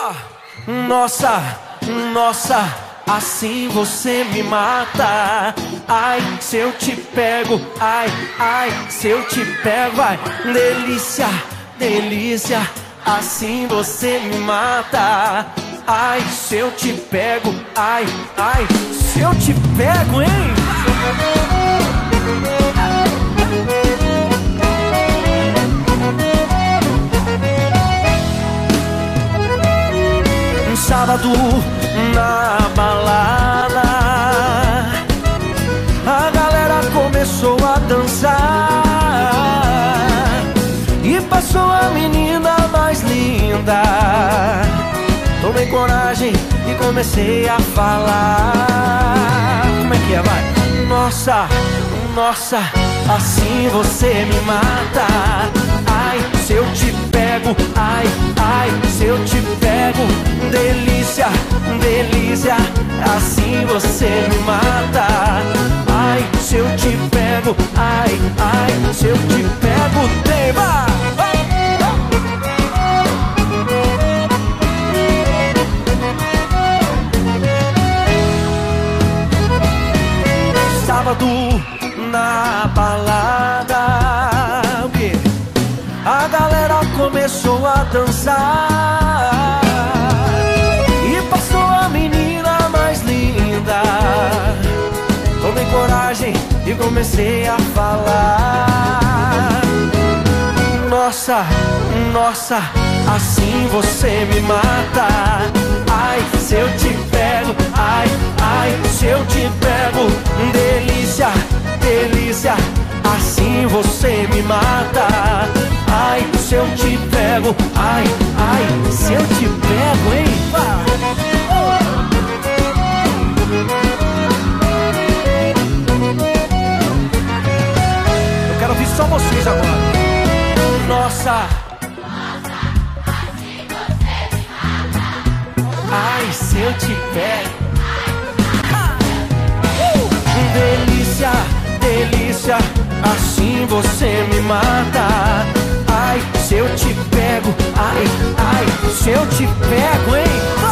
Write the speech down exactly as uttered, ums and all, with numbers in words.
Nossa, nossa, assim você me mata. Ai, se eu te pego, ai, ai, se eu te pego, vai. Delícia, delícia, assim você me mata. Ai, se eu te pego, ai, ai, se eu te pego, hein? Um sábado na balada, a galera começou a dançar e passou a menina mais linda. Tomei coragem e comecei a falar. Como é que é, vai? Nossa, nossa, assim você me mata. Ai, se eu te pego, ai, ai, se eu te pego. Delícia, delícia, assim você me mata. Ai, se eu te pego, ai, ai, se eu te pego, tema. Sábado na balada, o quê? A galera começou a dançar e passou a menina mais linda. Tomei coragem e comecei a falar. Nossa, nossa, assim você me mata. Ai, se eu te pego, ai, ai, se eu te pego. Delícia, delícia, assim você me mata. Ai, se eu te pego, ai, ai, se eu te pego, hein? Eu quero ouvir só vocês agora. Nossa, ai, se eu te pego. Delícia, delícia, assim você me mata. Ai, se eu te pego, ai, ai, se eu te pego, hein?